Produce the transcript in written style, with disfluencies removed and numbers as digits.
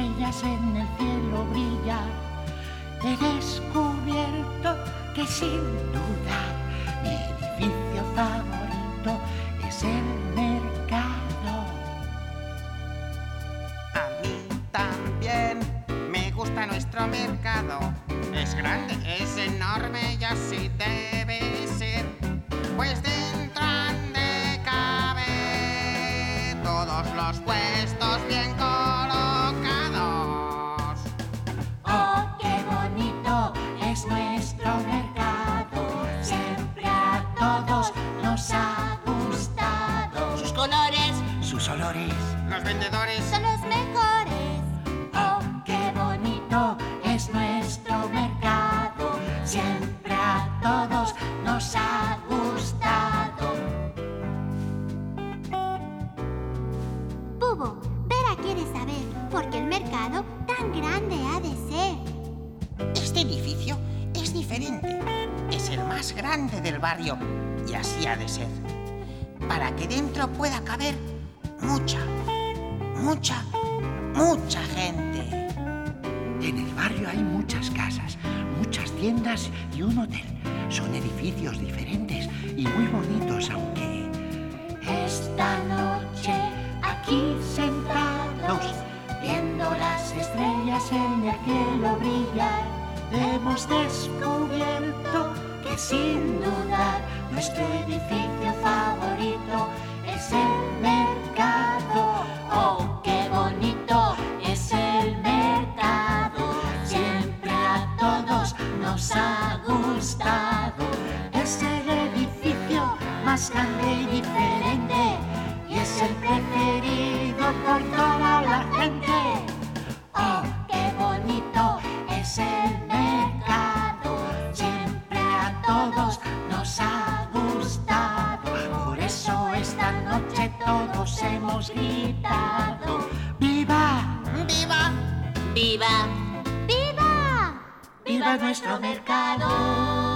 estrellas en el cielo brillan. He descubierto que sin dudar mi edificio favorito es el mercado. A mí también me gusta nuestro mercado. Es grande, es enorme y así debe ser. Pues dentro han de caber todos los puestos bien colocados. ¡Oh, qué bonito es nuestro mercado! Siempre a todos nos ha gustado. Sus colores Sus olores. Los vendedores son los mejores. ¡Oh, qué bonito es nuestro mercado! Siempre a todos nos ha gustado. Bubu, Vera quiere saber por qué el mercado tan grande ha de ser. Este edificio es diferente. Es el más grande del barrio y así ha de ser. Para que dentro pueda caber mucha gente. En el barrio hay muchas casas, muchas tiendas y un hotel. Son edificios diferentes y muy bonitos, aunque esta noche aquí sentados, viendo las estrellas en el cielo brillar, hemos descubierto que sin dudar nuestro edificio favorito es el mercado. ¡Oh, qué bonito es el mercado! Siempre a todos nos ha gustado. Es el edificio más grande y diferente y es el preferido por toda la gente. ¡Oh, qué bonito es el mercado! Siempre a todos nos ha gustado. Por eso esta noche todos hemos gritado: ¡Viva! ¡Viva! ¡Viva! ¡Viva! ¡Viva nuestro mercado!